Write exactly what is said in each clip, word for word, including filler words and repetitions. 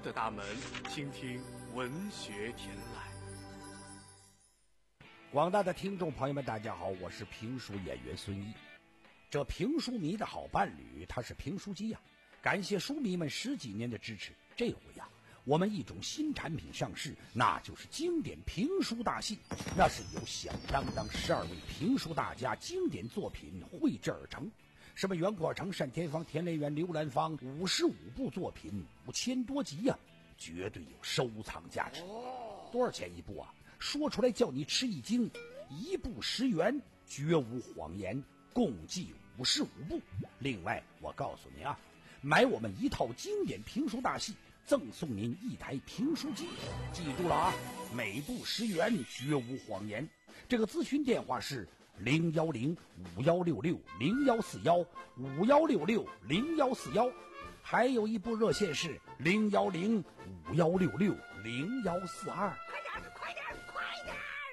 的大门，倾听文学天籁。 广大的听众朋友们，大家好，我是评书演员孙一。这评书迷的好伴侣，他是评书机呀、啊。感谢书迷们十几年的支持，这回呀、啊，我们一种新产品上市，那就是经典评书大戏。那是由响当当十二位评书大家经典作品绘制而成。什么袁阔成、单田芳、田连元、刘兰芳，五十五部作品，五千多集呀、啊，绝对有收藏价值。多少钱一部啊？说出来叫你吃一惊，一部十元，绝无谎言，共计五十五部。另外，我告诉你啊，买我们一套经典评书大戏，赠送您一台评书机。记住了啊，每部十元，绝无谎言。这个咨询电话是零幺零五幺六六零幺四幺五幺六六零幺四幺，还有一部热线是零幺零五幺六六零幺四二。 快点，快点！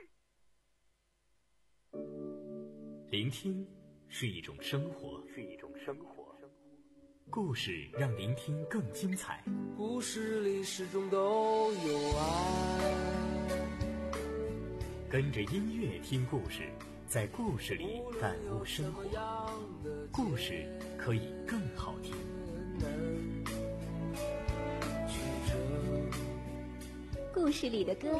聆听是一种生活，是一种生活。故事让聆听更精彩。 故事里始终都有爱。 跟着音乐听故事，在故事里感悟生活。故事可以更好听。 故事里的歌。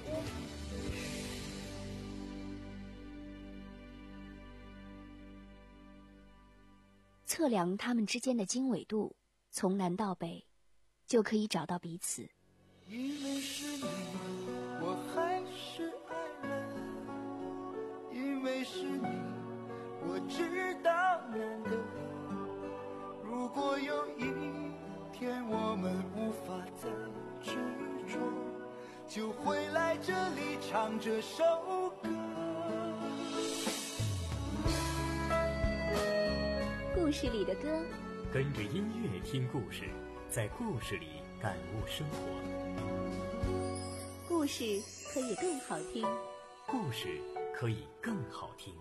测量他们之间的经纬度，从南到北，就可以找到彼此。 因为是你，我还是爱了；因为是你，我知道难得。如果有一天我们无法再执着，就回来这里唱这首歌。 故事里的歌， 跟着音乐听故事，在故事里感悟生活。 故事可以更好听， 故事可以更好听。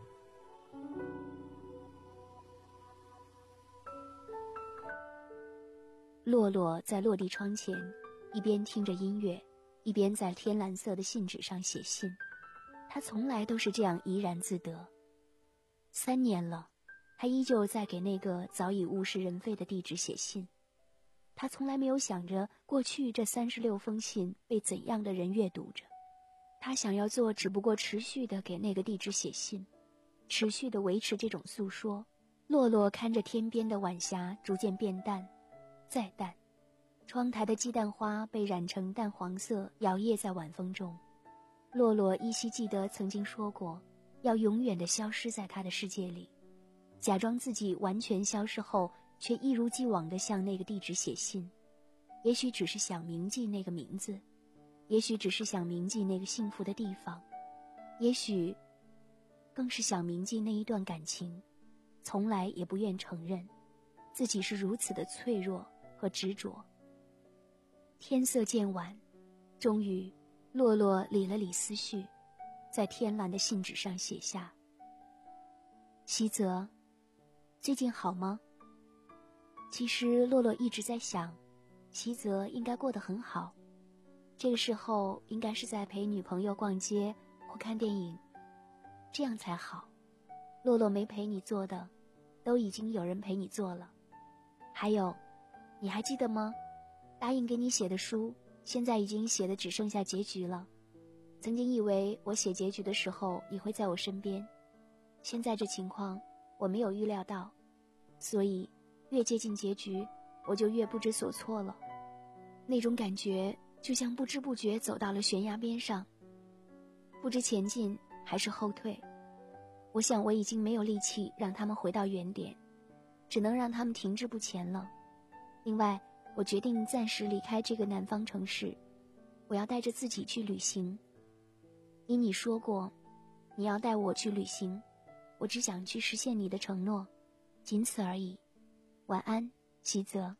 洛洛在落地窗前，一边听着音乐，一边在天蓝色的信纸上写信。他从来都是这样怡然自得。三年了，他依旧在给那个早已物是人非的地址写信。他从来没有想着过去这三十六封信被怎样的人阅读着。他想要做只不过持续的给那个地址写信，持续的维持这种诉说。洛洛看着天边的晚霞逐渐变淡，再淡，窗台的鸡蛋花被染成淡黄色，摇曳在晚风中。洛洛依稀记得曾经说过，要永远地消失在他的世界里，假装自己完全消失后，却一如既往地向那个地址写信。也许只是想铭记那个名字，也许只是想铭记那个幸福的地方，也许更是想铭记那一段感情，从来也不愿承认自己是如此的脆弱和执着。天色渐晚，终于洛洛理了理思绪，在天蓝的信纸上写下：希泽，最近好吗？其实洛洛一直在想，希泽应该过得很好，这个时候应该是在陪女朋友逛街或看电影，这样才好。洛洛没陪你做的，都已经有人陪你做了。还有，你还记得吗？答应给你写的书，现在已经写的只剩下结局了。曾经以为我写结局的时候你会在我身边，现在这情况我没有预料到，所以越接近结局我就越不知所措了。那种感觉就像不知不觉走到了悬崖边上，不知前进还是后退。我想我已经没有力气让他们回到原点，只能让他们停滞不前了。另外，我决定暂时离开这个南方城市，我要带着自己去旅行。依你说过，你要带我去旅行，我只想去实现你的承诺，仅此而已。晚安，希泽。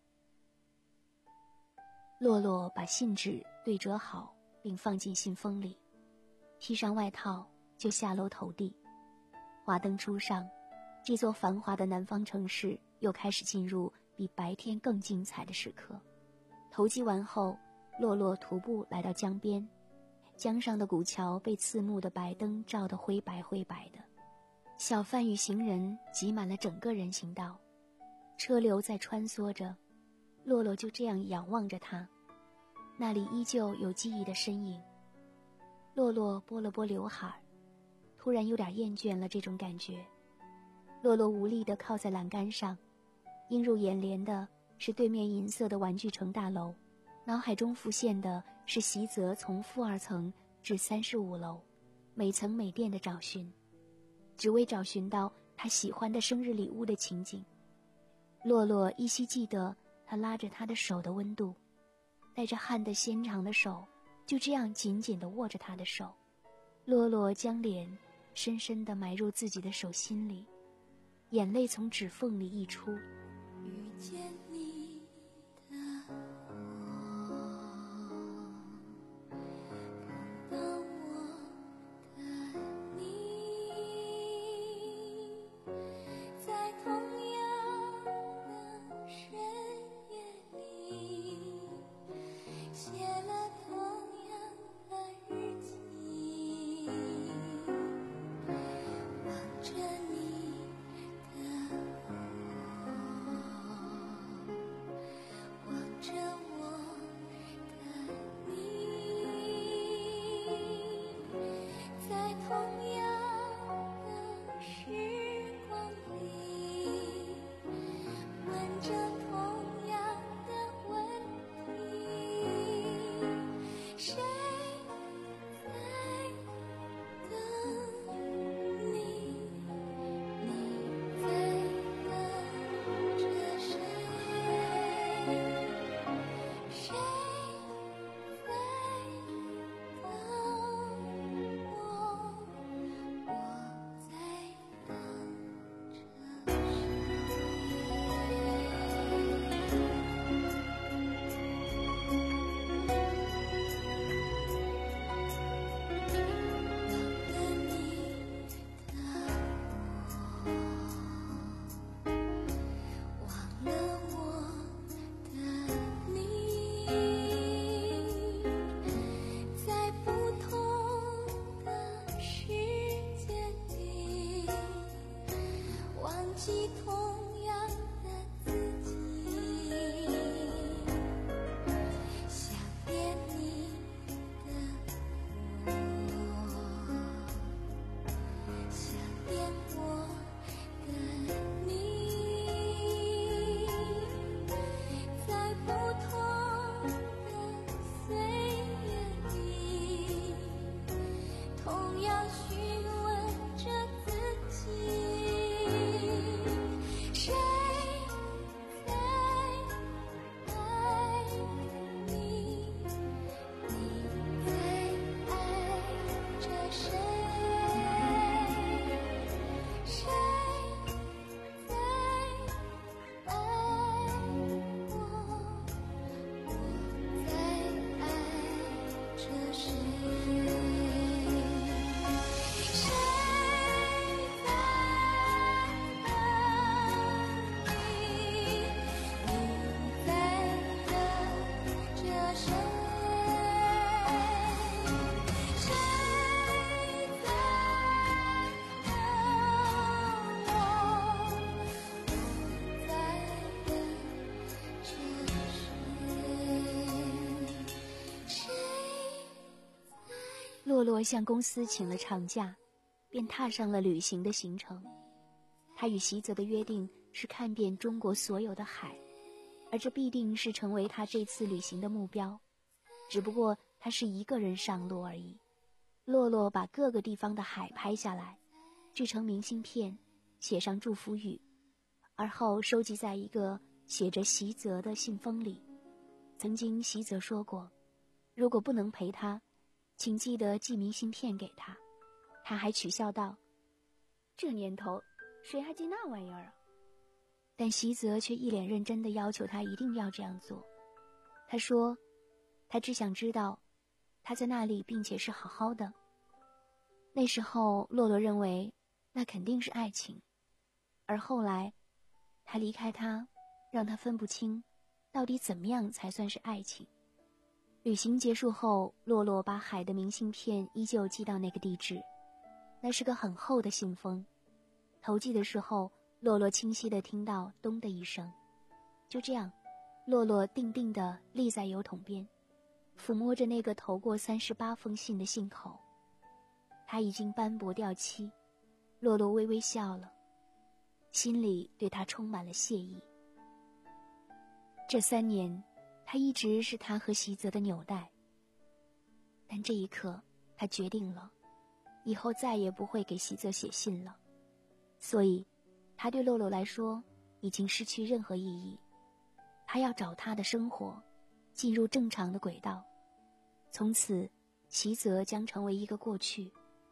洛洛把信纸对折好，并放进信封里，披上外套就下楼投递。华灯初上，这座繁华的南方城市又开始进入比白天更精彩的时刻。 投机完后，洛洛徒步来到江边，江上的古桥被刺目的白灯照得灰白灰白的，小贩与行人挤满了整个人行道，车流在穿梭着，洛洛就这样仰望着他，那里依旧有记忆的身影。洛洛拨了拨刘海，突然有点厌倦了这种感觉。洛洛无力地靠在栏杆上，映入眼帘的是对面银色的玩具城大楼，脑海中浮现的是席泽从负二层至三十五楼，每层每店的找寻，只为找寻到他喜欢的生日礼物的情景。洛洛依稀记得他拉着他的手的温度，带着汗的纤长的手就这样紧紧地握着他的手。洛洛将脸深深地埋入自己的手心里，眼泪从指缝里溢出。 遇见你的我，看到我的你，在同样的深夜里，写了同样的日记，望着你的我，望着我的你，在同样的时光里，问着同样的问题，谁在等你？你在等着谁？谁在等我？我在等着忘了我的你，在不同的时间里，忘记同样的自己，想念你的我，想念我的你，在不同的岁月里，同样询问着自己，谁在爱你？你在爱着谁？谁在爱我？我在爱着谁？谁在等你？你在等着谁？谁在等我？我在等着谁？谁在？ 洛洛向公司请了长假，便踏上了旅行的行程。他与席泽的约定是看遍中国所有的海，而这必定是成为他这次旅行的目标。只不过他是一个人上路而已。洛洛把各个地方的海拍下来，制成明信片，写上祝福语，而后收集在一个写着席泽的信封里。曾经席泽说过，如果不能陪他，请记得寄明信片给他。他还取笑道，这年头谁还寄那玩意儿啊？但席泽却一脸认真地要求他一定要这样做。他说他只想知道他在那里并且是好好的。那时候洛洛认为那肯定是爱情，而后来他离开他，让他分不清到底怎么样才算是爱情。旅行结束后，洛洛把海的明信片依旧寄到那个地址，那是个很厚的信封。投寄的时候，洛洛清晰地听到咚的一声。就这样，洛洛定定地立在邮筒边，抚摸着那个投过三十八封信的信口。他已经斑驳掉漆，洛洛微微笑了，心里对他充满了谢意。这三年，他一直是他和席泽的纽带，但这一刻，他决定了，以后再也不会给席泽写信了。所以，他对洛洛来说已经失去任何意义。他要找他的生活，进入正常的轨道。从此，席泽将成为一个过去。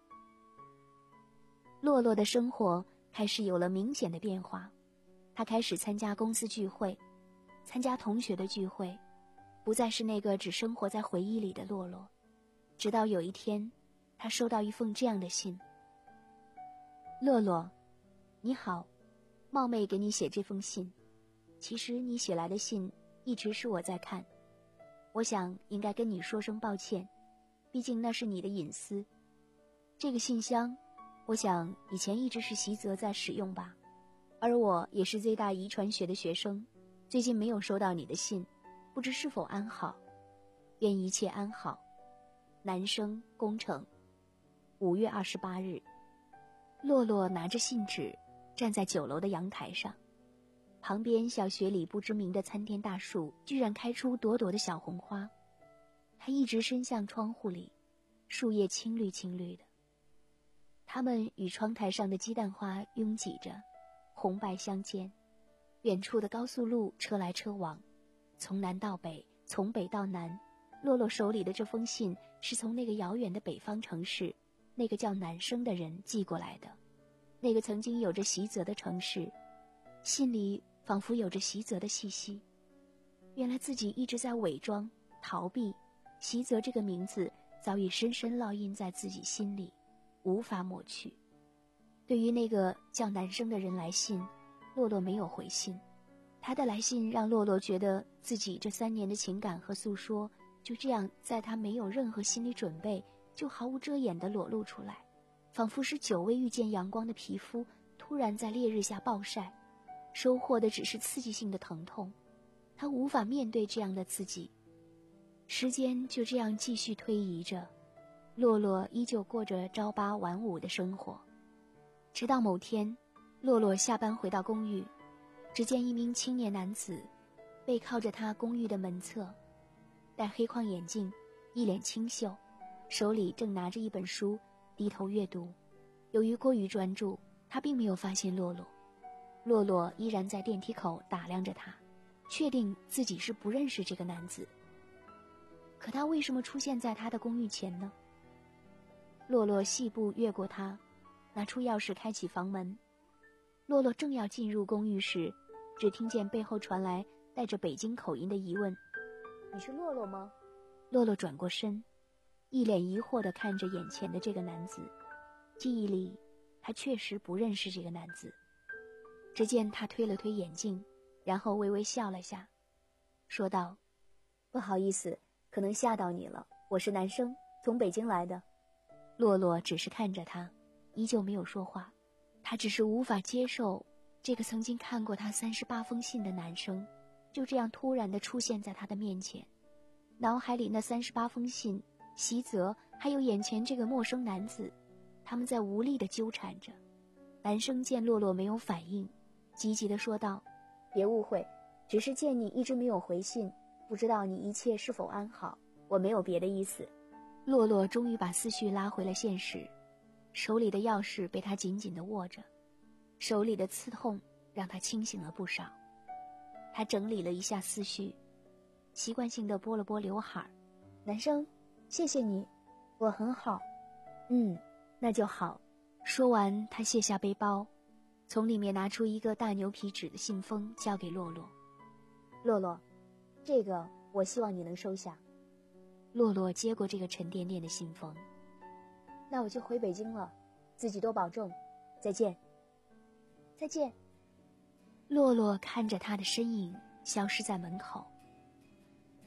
洛洛的生活开始有了明显的变化，他开始参加公司聚会，参加同学的聚会，不再是那个只生活在回忆里的洛洛。直到有一天，他收到一封这样的信：洛洛，你好，冒昧给你写这封信。其实你写来的信一直是我在看，我想应该跟你说声抱歉，毕竟那是你的隐私。这个信箱，我想以前一直是席泽在使用吧，而我也是 Z 大遗传学的学生，最近没有收到你的信，不知是否安好。愿一切安好。男生工程。五月二十八日。洛洛拿着信纸站在九楼的阳台上，旁边小学里不知名的参天大树居然开出朵朵的小红花。他一直伸向窗户里，树叶青绿青绿的，它们与窗台上的鸡蛋花拥挤着，红白相间。远处的高速路车来车往，从南到北，从北到南。洛洛手里的这封信是从那个遥远的北方城市，那个叫男生的人寄过来的，那个曾经有着席泽的城市。信里仿佛有着席泽的气息。原来自己一直在伪装逃避，席泽这个名字早已深深烙印在自己心里，无法抹去。对于那个叫男生的人来信，洛洛没有回信。他的来信让洛洛觉得自己这三年的情感和诉说就这样在他没有任何心理准备就毫无遮掩地裸露出来，仿佛是久未遇见阳光的皮肤突然在烈日下暴晒，收获的只是刺激性的疼痛。他无法面对这样的自己。时间就这样继续推移着，洛洛依旧过着朝八晚五的生活。直到某天，洛洛下班回到公寓，只见一名青年男子背靠着他公寓的门侧，戴黑框眼镜，一脸清秀，手里正拿着一本书，低头阅读。由于过于专注，他并没有发现洛洛。洛洛依然在电梯口打量着他，确定自己是不认识这个男子。可他为什么出现在他的公寓前呢？洛洛细步越过他，拿出钥匙开启房门。洛洛正要进入公寓时，只听见背后传来带着北京口音的疑问：“你是洛洛吗？”洛洛转过身，一脸疑惑地看着眼前的这个男子。记忆里，他确实不认识这个男子。只见他推了推眼镜，然后微微笑了下，说道：“不好意思，可能吓到你了，我是男生，从北京来的。”洛洛只是看着他，依旧没有说话。他只是无法接受这个曾经看过他三十八封信的男生就这样突然地出现在他的面前。脑海里那三十八封信，席泽还有眼前这个陌生男子，他们在无力地纠缠着。男生见洛洛没有反应，急急地说道：“别误会，只是见你一直没有回信，不知道你一切是否安好，我没有别的意思。”洛洛终于把思绪拉回了现实，手里的钥匙被他紧紧地握着，手里的刺痛让他清醒了不少。他整理了一下思绪，习惯性地拨了拨刘海。男生，谢谢你，我很好。嗯，那就好。说完，他卸下背包，从里面拿出一个大牛皮纸的信封交给洛洛。洛洛，这个我希望你能收下。洛洛接过这个沉甸甸的信封。那我就回北京了，自己多保重，再见。再见。洛洛看着他的身影消失在门口，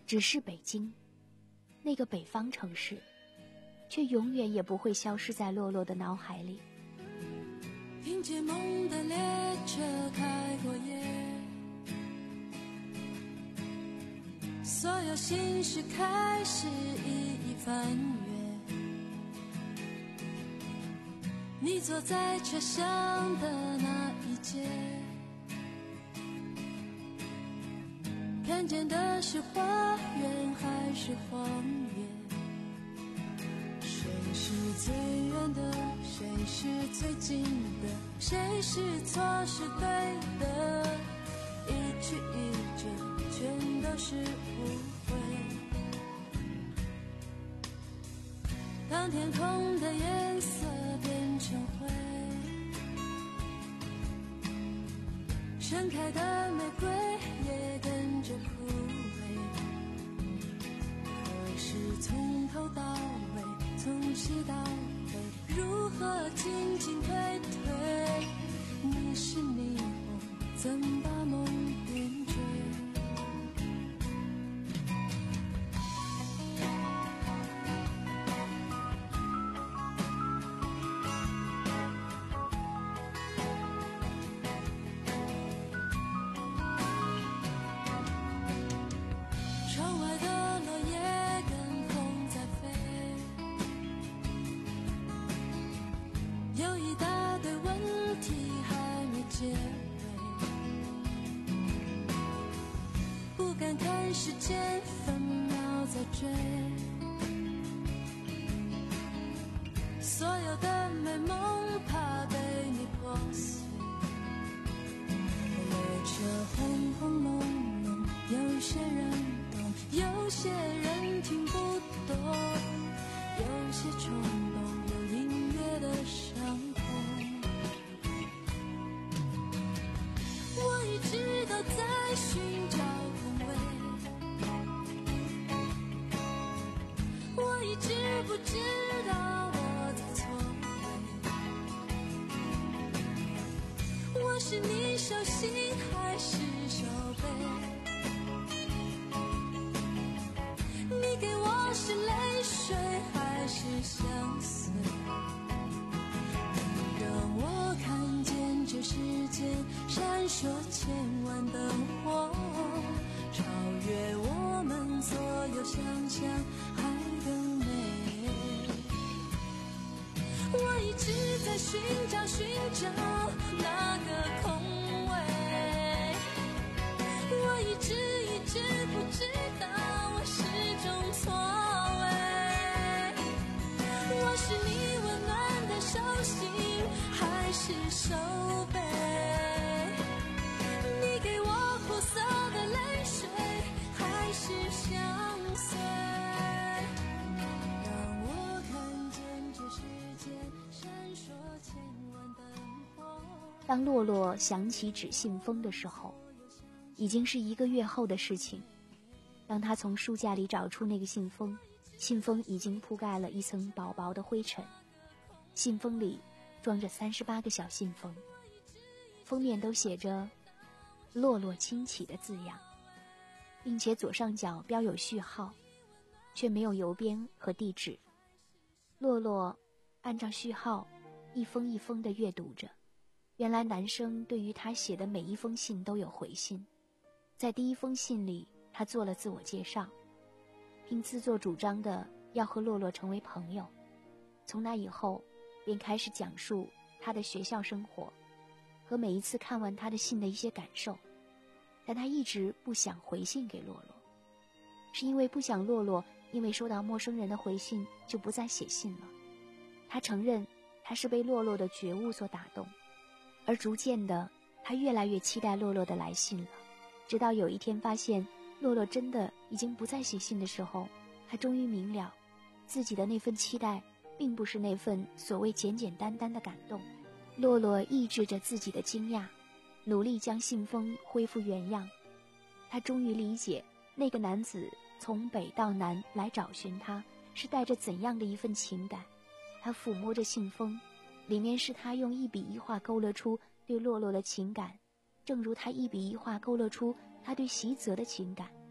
只是北京，那个北方城市，却永远也不会消失在洛洛的脑海里。 听见梦的列车开过夜，所有心事开始一一翻阅。你坐在车厢的那一节，看见的是花园还是荒野？谁是最远的，谁是最近的，谁是错是对的，一曲一折全都是误会。当天空的颜色变成灰，盛开的玫瑰也跟着枯萎。可是从头到尾，从西到北，如何进进退退？你是霓虹，怎把梦点缀？窗外的落叶跟风在飞，有一大堆问题还没结尾，不敢看时间分秒在追，所有的美梦怕被你破碎，列车轰轰隆隆，有些人懂，有些人听不懂，有些冲动，有音乐的伤痛。我一直都在寻找空位，我一直不知道我在错位，我是你手心还是手背？你给我是泪水还是相随？你让我看见这世界闪烁千万灯火，超越我们所有想象还更美。我一直在寻找寻找那个空位，我一直一直不知道我始终错位，我是你温暖的手心还是手背？你给我苦涩的泪水还是相随？让我看见这世界闪烁千万灯火。 当洛洛想起纸信封的时候，已经是一个月后的事情。当他从书架里找出那个信封，信封已经铺盖了一层薄薄的灰尘，信封里装着三十八个小信封，封面都写着洛洛亲启的字样，并且左上角标有序号，却没有邮编和地址。洛洛按照序号一封一封地阅读着，原来男生对于他写的每一封信都有回信。在第一封信里，他做了自我介绍，并自作主张的要和洛洛成为朋友。从那以后便开始讲述他的学校生活和每一次看完他的信的一些感受。但他一直不想回信给洛洛，是因为不想洛洛因为收到陌生人的回信就不再写信了。他承认他是被洛洛的觉悟所打动，而逐渐的他越来越期待洛洛的来信了。直到有一天发现洛洛真的已经不再写信的时候，他终于明了自己的那份期待并不是那份所谓简简单单的感动。洛洛抑制着自己的惊讶，努力将信封恢复原样。他终于理解那个男子从北到南来找寻他是带着怎样的一份情感。他抚摸着信封，里面是他用一笔一画勾勒出对洛洛的情感，正如他一笔一画勾勒出他对习泽的情感。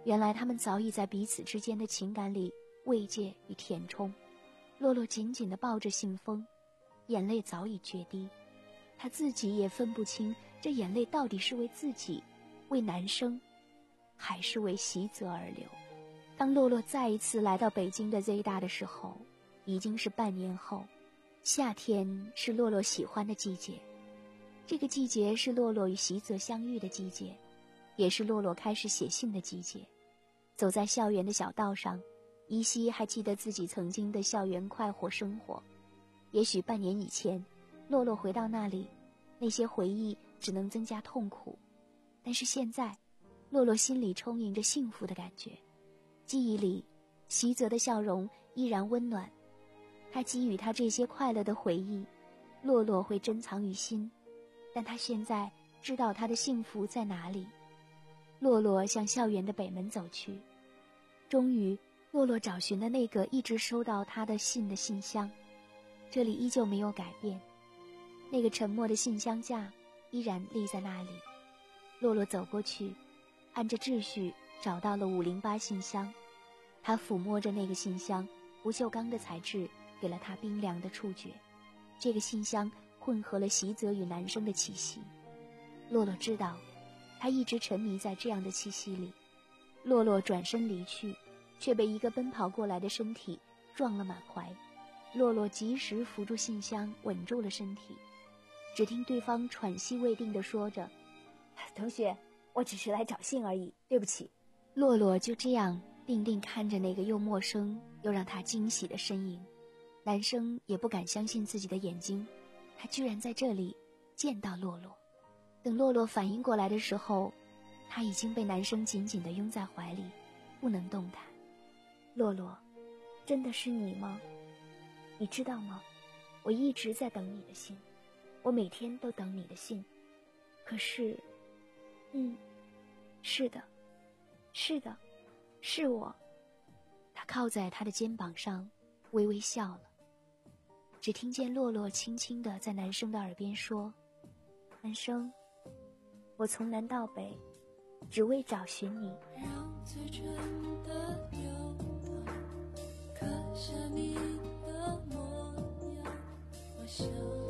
原来他们早已在彼此之间的情感里慰藉与填充。洛洛紧紧地抱着信封，眼泪早已决堤，他自己也分不清这眼泪到底是为自己，为男生，还是为习泽而流。当洛洛再一次来到北京的 Z 大的时候，已经是半年后。夏天是洛洛喜欢的季节，这个季节是洛洛与习泽相遇的季节，也是洛洛开始写信的季节。走在校园的小道上，依稀还记得自己曾经的校园快活生活。也许半年以前，洛洛回到那里，那些回忆只能增加痛苦。但是现在，洛洛心里充盈着幸福的感觉。记忆里，习泽的笑容依然温暖。他给予他这些快乐的回忆，洛洛会珍藏于心，但他现在知道他的幸福在哪里。洛洛向校园的北门走去，终于，洛洛找寻了那个一直收到他的信的信箱，这里依旧没有改变，那个沉默的信箱架依然立在那里。洛洛走过去，按着秩序找到了五零八信箱，他抚摸着那个信箱，不锈钢的材质给了他冰凉的触觉，这个信箱混合了习泽与男生的气息。洛洛知道，他一直沉迷在这样的气息里。洛洛转身离去，却被一个奔跑过来的身体撞了满怀。洛洛及时扶住信箱，稳住了身体。只听对方喘息未定地说着：“同学，我只是来找信而已，对不起。”洛洛就这样定定看着那个又陌生又让他惊喜的身影。男生也不敢相信自己的眼睛，他居然在这里见到洛洛。等洛洛反应过来的时候，他已经被男生紧紧地拥在怀里，不能动弹。洛洛，真的是你吗？你知道吗？我一直在等你的信，我每天都等你的信。可是，嗯，是的，是的，是我。他靠在他的肩膀上，微微笑了。只听见洛洛轻轻地在男生的耳边说：“男生，我从南到北，只为找寻你。” 让最纯的流淌，刻下你的模样，我想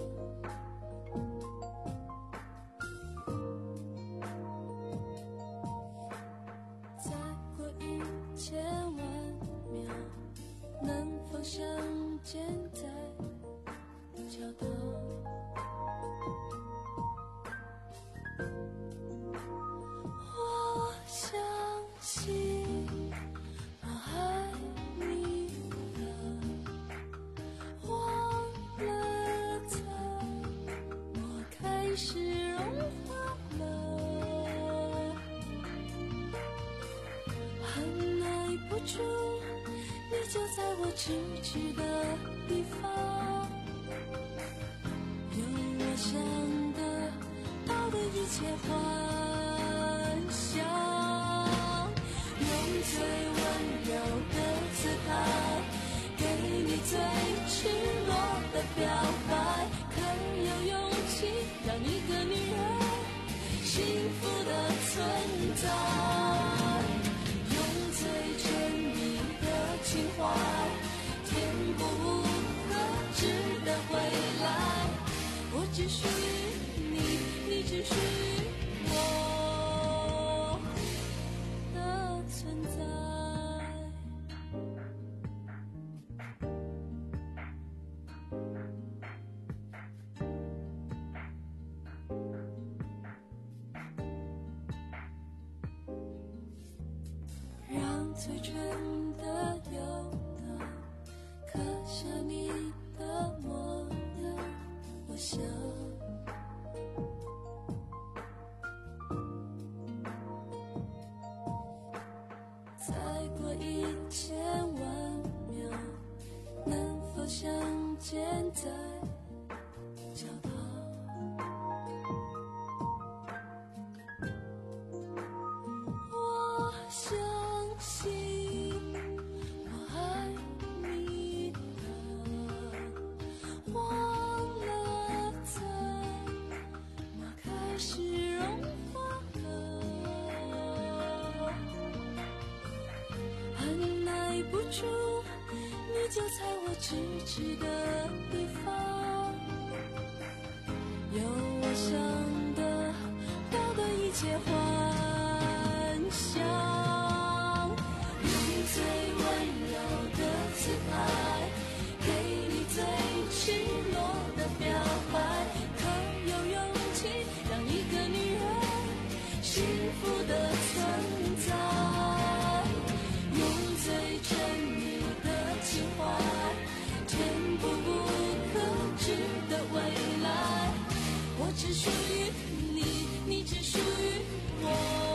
再过一千万秒，能否相见在桥头？我相信我爱你的，忘了才我开始融化了，按耐不住，你就在我咫尺的地方，有我想得到的一切幻想，用最温柔的姿态给你最赤裸的表白，可有勇气让一个女人幸福的存在，用最真意的情怀填补可知的未来，我只属于你，你只属于我的存在。让最纯的流淌，刻下你的模样，我想再过一千万秒，能否相见在桥头？我相信在我咫尺的地方，有我想得到的一切幻想，用最温柔的自拍，给你最赤裸的表白，可有勇气让一个女人幸福的存在，用最沉迷的情怀，填补不可知的未来，我只属于你，你只属于我。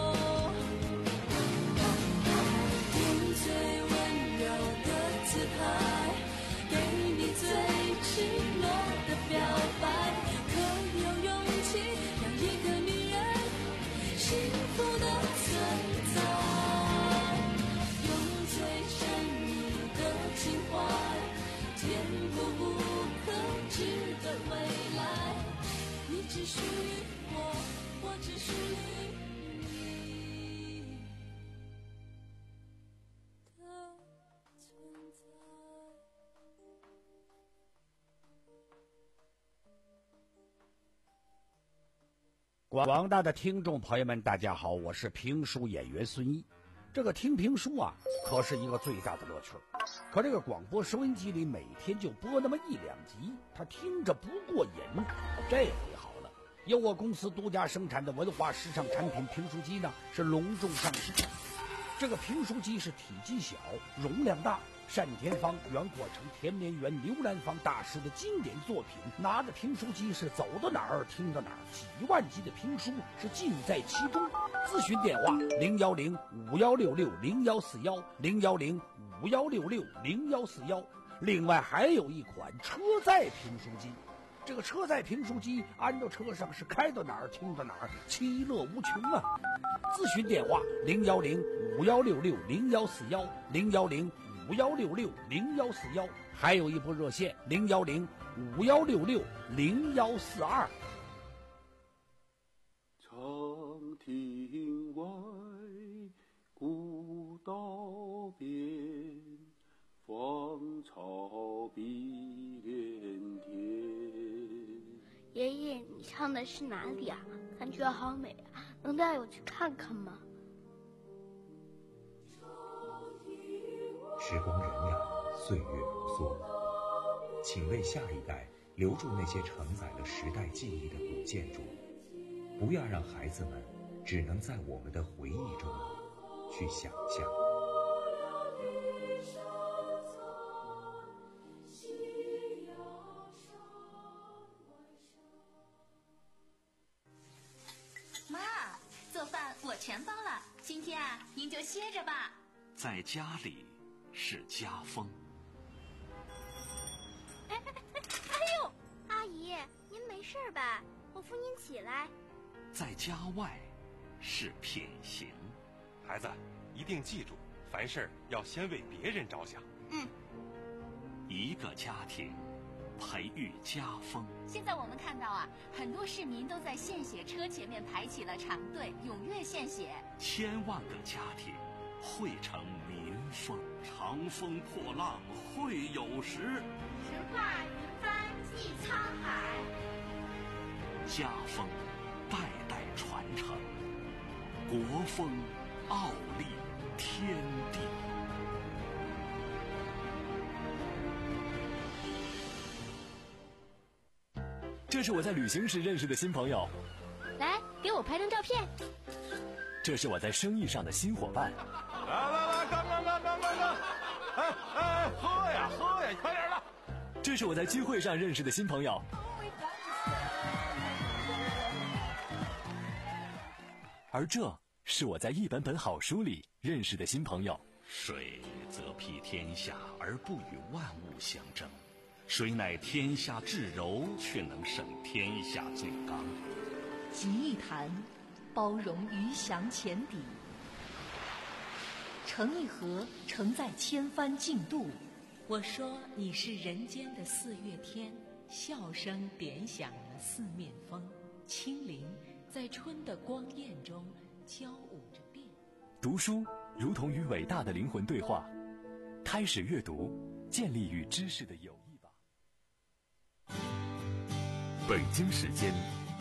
用最温柔的自拍，给你最赤裸的表白，可有勇气让一个女人幸福的存在，用最沉迷的情怀，填补不可知的未来，你只属于我，我只属于你的存在。 广大的听众朋友们，大家好，我是评书演员孙一。这个听评书啊，可是一个最大的乐趣。可这个广播收音机里每天就播那么一两集，他听着不过瘾。这回好了，由我公司独家生产的文化时尚产品评书机呢，是隆重上市。这个评书机是体积小，容量大，单田芳、袁阔成、田连元、刘兰芳大师的经典作品，拿着评书机是走到哪儿听到哪儿，几万集的评书是尽在其中。咨询电话零幺零五幺六六零幺四幺零幺零五幺六六零幺四幺。另外还有一款车载评书机，这个车载评书机安到车上是开到哪儿听到哪儿，其乐无穷啊！咨询电话零幺零五幺六六零幺四幺零幺零五幺六六零幺四幺，还有一部热线零幺零五幺六六零幺四二。 长亭外，古道边，芳草碧连天。 爷爷，你唱的是哪里啊？感觉好美啊，能带我去看看吗？ 时光荏苒，岁月如梭，请为下一代留住那些承载了时代记忆的古建筑，不要让孩子们只能在我们的回忆中去想象。 妈，做饭我全包了，今天啊，您就歇着吧。 在家里是家风。 哎哎哎哎呦，阿姨，您没事吧？我扶您起来。 在家外是品行。 孩子，一定记住，凡事要先为别人着想。 嗯。 一个家庭培育家风。 现在我们看到啊，很多市民都在献血车前面排起了长队，踊跃献血。 千万个家庭汇成民风。长风破浪会有时， 直挂云帆济沧海。 家风代代传承，国风傲立天地。 这是我在旅行时认识的新朋友， 来给我拍张照片。 这是我在生意上的新伙伴。 来来来，干干干干干干！哎哎，喝呀喝呀，快点的！ 这是我在聚会上认识的新朋友。而这是我在一本本好书里认识的新朋友。 水则披天下而不与万物相争，谁乃天下至柔，却能胜天下最刚。 集一坛，包容鱼翔浅底；盛一盒，承载千帆竞渡。 我说你是人间的四月天，笑声点响了四面风，清灵在春的光艳中交舞着变。 读书如同与伟大的灵魂对话，开始阅读， 建立与知识的友谊吧。 北京时间